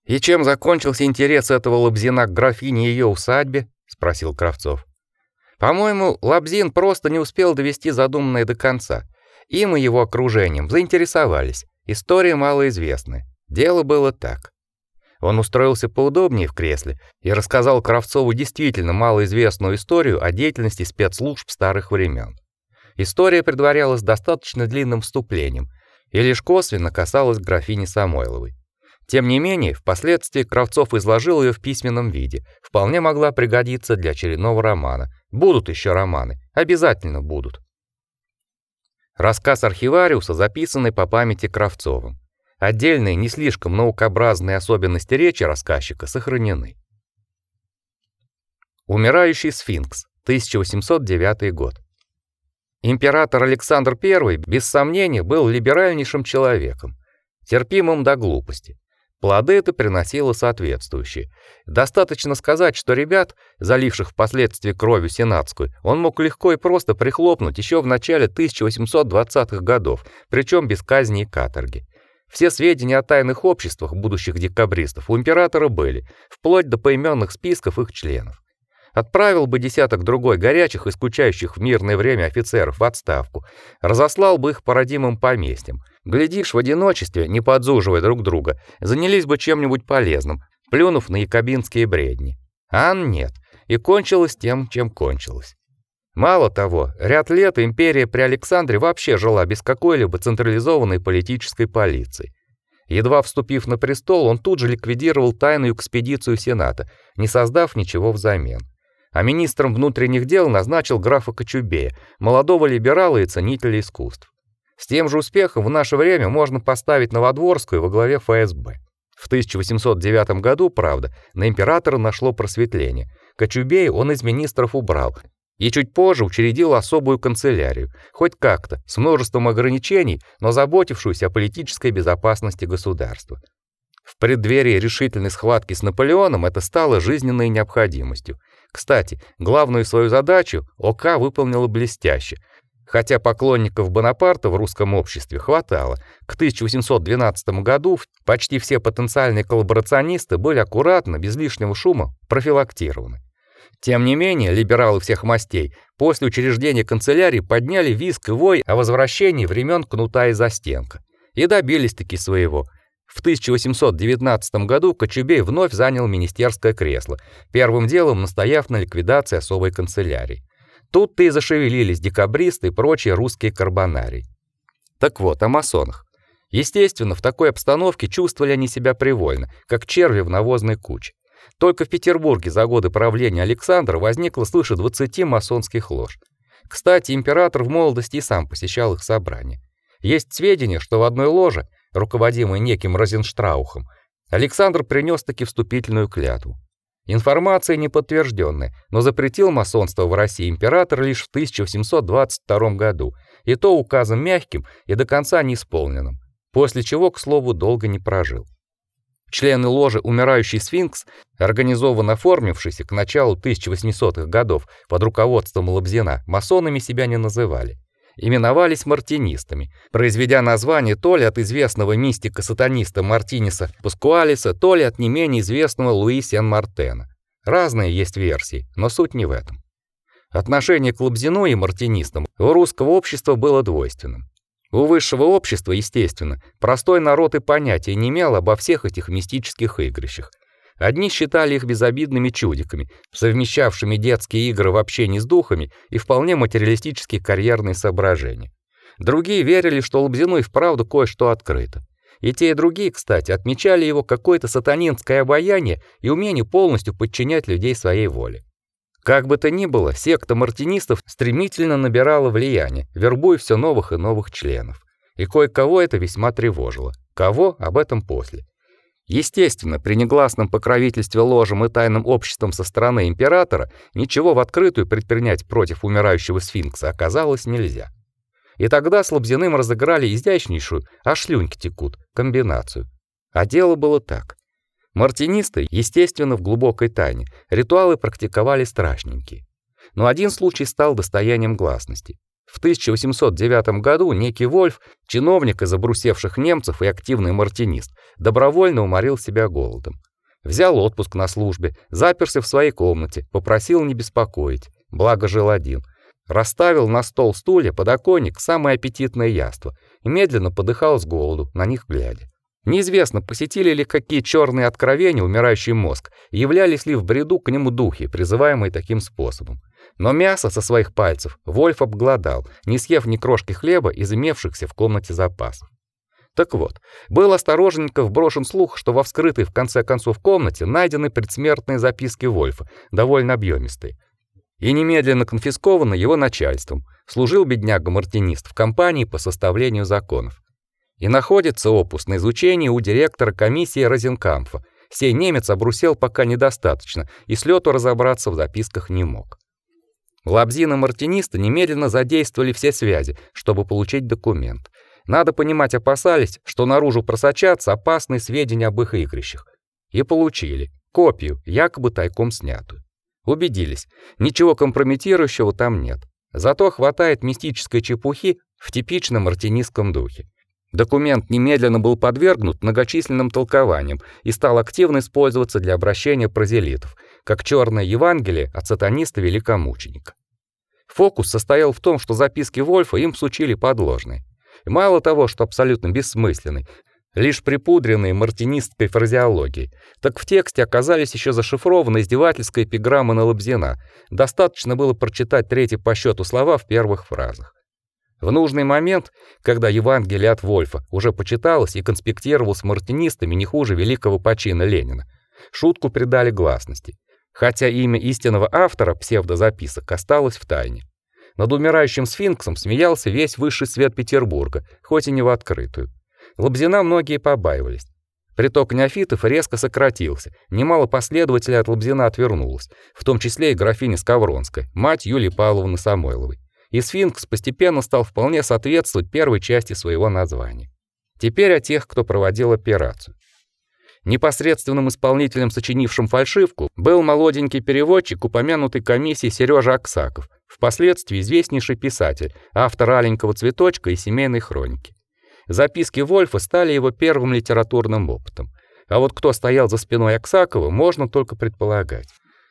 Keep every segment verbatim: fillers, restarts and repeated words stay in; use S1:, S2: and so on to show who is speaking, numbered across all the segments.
S1: «И чем закончился интерес этого Лобзина к графине и ее усадьбе?» — спросил Кравцов. «По-моему, Лобзин просто не успел довести задуманное до конца. Им и его окружением заинтересовались. История малоизвестная. Дело было так». Он устроился поудобнее в кресле и рассказал Кравцову действительно малоизвестную историю о деятельности спецслужб старых времен. История предварялась достаточно длинным вступлением и лишь косвенно касалась графини Самойловой. Тем не менее, впоследствии Кравцов изложил ее в письменном виде. Вполне могла пригодиться для очередного романа. Будут еще романы, обязательно будут. Рассказ архивариуса, записанный по памяти Кравцовым. Отдельные, не слишком наукообразные особенности речи рассказчика сохранены. Умирающий сфинкс, тысяча восемьсот девятый год. Император Александр Первый, без сомнения, был либеральнейшим человеком, терпимым до глупости. Плоды это приносило соответствующие. Достаточно сказать, что ребят, заливших впоследствии кровью сенатскую, он мог легко и просто прихлопнуть еще в начале тысяча восемьсот двадцатых годов, причем без казни и каторги. Все сведения о тайных обществах будущих декабристов у императора были, вплоть до поименных списков их членов. Отправил бы десяток другой горячих и скучающих в мирное время офицеров в отставку, разослал бы их по родимым поместьям. Глядишь, в одиночестве, не подзуживая друг друга, занялись бы чем-нибудь полезным, плюнув на якобинские бредни. А нет, и кончилось тем, чем кончилось. Мало того, ряд лет империя при Александре вообще жила без какой-либо централизованной политической полиции. Едва вступив на престол, он тут же ликвидировал тайную экспедицию Сената, не создав ничего взамен. А министром внутренних дел назначил графа Кочубея, молодого либерала и ценителя искусств. С тем же успехом в наше время можно поставить Новодворскую во главе эф эс бэ. В тысяча восемьсот девятом году, правда, на императора нашло просветление. Кочубея он из министров убрал и чуть позже учредил особую канцелярию, хоть как-то, с множеством ограничений, но заботившуюся о политической безопасности государства. В преддверии решительной схватки с Наполеоном это стало жизненной необходимостью. Кстати, главную свою задачу ОК выполнила блестяще. Хотя поклонников Бонапарта в русском обществе хватало, к тысяча восемьсот двенадцатому году почти все потенциальные коллаборационисты были аккуратно, без лишнего шума, профилактированы. Тем не менее, либералы всех мастей после учреждения канцелярии подняли визг и вой о возвращении времен кнута и застенка. И добились-таки своего. В тысяча восемьсот девятнадцатом году Кочубей вновь занял министерское кресло, первым делом настояв на ликвидации особой канцелярии. Тут-то и зашевелились декабристы и прочие русские карбонарии. Так вот, о масонах. Естественно, в такой обстановке чувствовали они себя привольно, как черви в навозной куче. Только в Петербурге за годы правления Александра возникло свыше двадцати масонских лож. Кстати, император в молодости и сам посещал их собрания. Есть сведения, что в одной ложе, руководимой неким Розенштраухом, Александр принес таки вступительную клятву. Информация неподтвержденная, но запретил масонство в России император лишь в тысяча восемьсот двадцать втором году, и то указом мягким и до конца неисполненным, после чего, к слову, долго не прожил. Члены ложи «Умирающий сфинкс», организованно оформившиеся к началу тысяча восьмисотых годов под руководством Лобзина, масонами себя не называли. Именовались мартинистами, произведя название то ли от известного мистика-сатаниста Мартинеса Паскуалиса, то ли от не менее известного Луи Сен-Мартена. Разные есть версии, но суть не в этом. Отношение к Лобзину и мартинистам у русского общества было двойственным. У высшего общества, естественно, простой народ и понятия не имел обо всех этих мистических игрищах. Одни считали их безобидными чудиками, совмещавшими детские игры в общении с духами и вполне материалистические карьерные соображения. Другие верили, что Лобзину и вправду кое-что открыто. И те, и другие, кстати, отмечали его какое-то сатанинское обаяние и умение полностью подчинять людей своей воле. Как бы то ни было, секта мартинистов стремительно набирала влияние, вербуя все новых и новых членов. И кое-кого это весьма тревожило. Кого? Об этом после. Естественно, при негласном покровительстве ложам и тайным обществам со стороны императора ничего в открытую предпринять против умирающего сфинкса оказалось нельзя. И тогда с Лобзиным разыграли изящнейшую, аж слюнки текут, комбинацию. А дело было так. Мартинисты, естественно, в глубокой тайне, ритуалы практиковали страшненькие. Но один случай стал достоянием гласности. В тысяча восемьсот девятом году некий Вольф, чиновник из обрусевших немцев и активный мартинист, добровольно уморил себя голодом. Взял отпуск на службе, заперся в своей комнате, попросил не беспокоить, благо жил один. Расставил на стол стулья, подоконник, самое аппетитное яство и медленно подыхал с голоду, на них глядя. Неизвестно, посетили ли какие черные откровения умирающий мозг, являлись ли в бреду к нему духи, призываемые таким способом. Но мясо со своих пальцев Вольф обглодал, не съев ни крошки хлеба из имевшихся в комнате запасов. Так вот, был осторожненько вброшен слух, что во вскрытой в конце концов комнате найдены предсмертные записки Вольфа, довольно объемистые, и немедленно конфискованы его начальством. Служил бедняга-мартинист в компании по составлению законов. И находится опус на изучении у директора комиссии Розенкампфа. Сей немец обрусел пока недостаточно и с лету разобраться в записках не мог. Лобзины-мартинисты немедленно задействовали все связи, чтобы получить документ. Надо понимать, опасались, что наружу просочатся опасные сведения об их игрищах. И получили копию, якобы тайком снятую. Убедились, ничего компрометирующего там нет. Зато хватает мистической чепухи в типичном мартинистском духе. Документ немедленно был подвергнут многочисленным толкованиям и стал активно использоваться для обращения прозелитов, как черное Евангелие от сатаниста-великомученика. Фокус состоял в том, что записки Вольфа им всучили подложные. И мало того, что абсолютно бессмысленные, лишь припудренные мартинистской фразеологией, так в тексте оказались еще зашифрованы издевательская эпиграмма на Лобзина. Достаточно было прочитать третий по счету слова в первых фразах. В нужный момент, когда Евангелие от Вольфа уже почиталось и конспектировалось с мартинистами не хуже великого почина Ленина, шутку придали гласности, хотя имя истинного автора псевдозаписок осталось в тайне. Над умирающим сфинксом смеялся весь высший свет Петербурга, хоть и не в открытую. Лобзина многие побаивались. Приток неофитов резко сократился, немало последователей от Лобзина отвернулось, в том числе и графиня Скавронская, мать Юлии Павловны Самойловой. И сфинкс постепенно стал вполне соответствовать первой части своего названия. Теперь о тех, кто проводил операцию. Непосредственным исполнителем, сочинившим фальшивку, был молоденький переводчик упомянутой комиссии Сережа Аксаков, впоследствии известнейший писатель, автор «Аленького цветочка» и «Семейной хроники». Записки Вольфа стали его первым литературным опытом. А вот кто стоял за спиной Аксакова, можно только предполагать.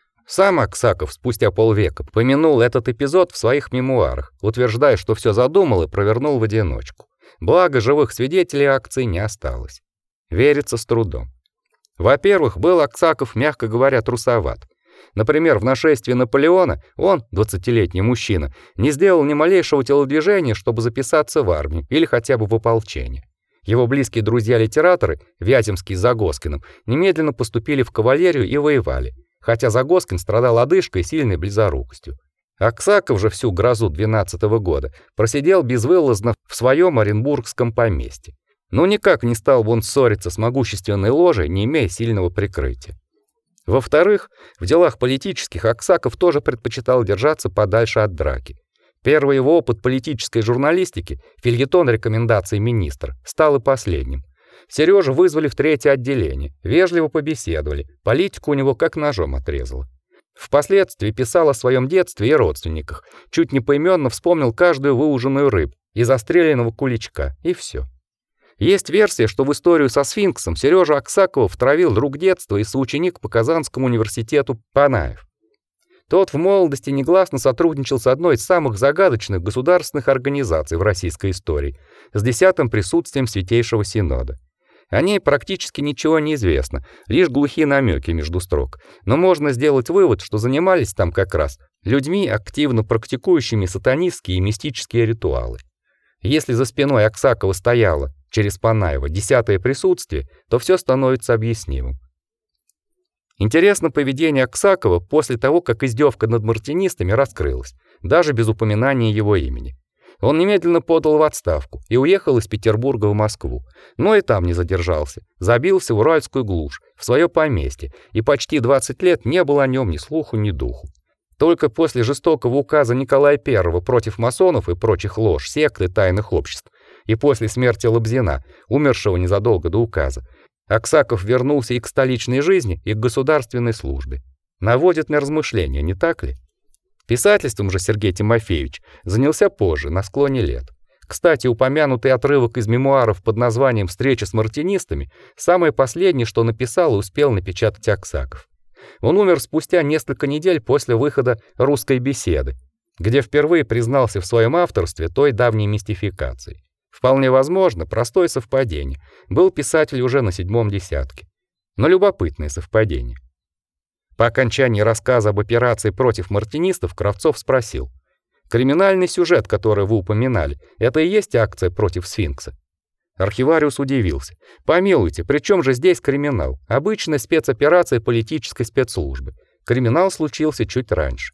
S1: Сам Аксаков спустя полвека помянул этот эпизод в своих мемуарах, утверждая, что все задумал и провернул в одиночку. Благо, живых свидетелей акции не осталось. Верится с трудом. Во-первых, был Аксаков, мягко говоря, трусоват. Например, в нашествии Наполеона он, двадцатилетний мужчина, не сделал ни малейшего телодвижения, чтобы записаться в армию или хотя бы в ополчение. Его близкие друзья-литераторы, Вяземский с Загоскиным, немедленно поступили в кавалерию и воевали, хотя Загоскин страдал одышкой и сильной близорукостью. Аксаков же всю грозу двенадцатого года просидел безвылазно в своем оренбургском поместье. Но никак не стал бы он ссориться с могущественной ложей, не имея сильного прикрытия. Во-вторых, в делах политических Аксаков тоже предпочитал держаться подальше от драки. Первый его опыт политической журналистики, фельетон рекомендаций министра, стал и последним. Сережу вызвали в третье отделение, вежливо побеседовали, политику у него как ножом отрезало. Впоследствии писал о своем детстве и родственниках, чуть не поименно вспомнил каждую выуженную рыбу и застреленного куличка, и все. Есть версия, что в историю со сфинксом Сережу Аксакова втравил друг детства и соученик по Казанскому университету Панаев. Тот в молодости негласно сотрудничал с одной из самых загадочных государственных организаций в российской истории, с десятым присутствием Святейшего Синода. О ней практически ничего не известно, лишь глухие намеки между строк, но можно сделать вывод, что занимались там как раз людьми, активно практикующими сатанистские и мистические ритуалы. Если за спиной Аксакова стояло, через Панаева, десятое присутствие, то все становится объяснимым. Интересно поведение Аксакова после того, как издевка над мартинистами раскрылась, даже без упоминания его имени. Он немедленно подал в отставку и уехал из Петербурга в Москву, но и там не задержался, забился в уральскую глушь, в свое поместье, и почти двадцать лет не было о нем ни слуху, ни духу. Только после жестокого указа Николая Первого против масонов и прочих лож, сект и тайных обществ, и после смерти Лобзина, умершего незадолго до указа, Аксаков вернулся и к столичной жизни, и к государственной службе. Наводит на размышления, не так ли? Писательством же Сергей Тимофеевич занялся позже, на склоне лет. Кстати, упомянутый отрывок из мемуаров под названием «Встреча с мартинистами» самый последний, что написал и успел напечатать Аксаков. Он умер спустя несколько недель после выхода «Русской беседы», где впервые признался в своем авторстве той давней мистификации. Вполне возможно, простое совпадение. Был писатель уже на седьмом десятке. Но любопытное совпадение. По окончании рассказа об операции против мартинистов Кравцов спросил: «Криминальный сюжет, который вы упоминали, это и есть акция против сфинкса?» Архивариус удивился. «Помилуйте, при чем же здесь криминал? Обычная спецоперация политической спецслужбы. Криминал случился чуть раньше».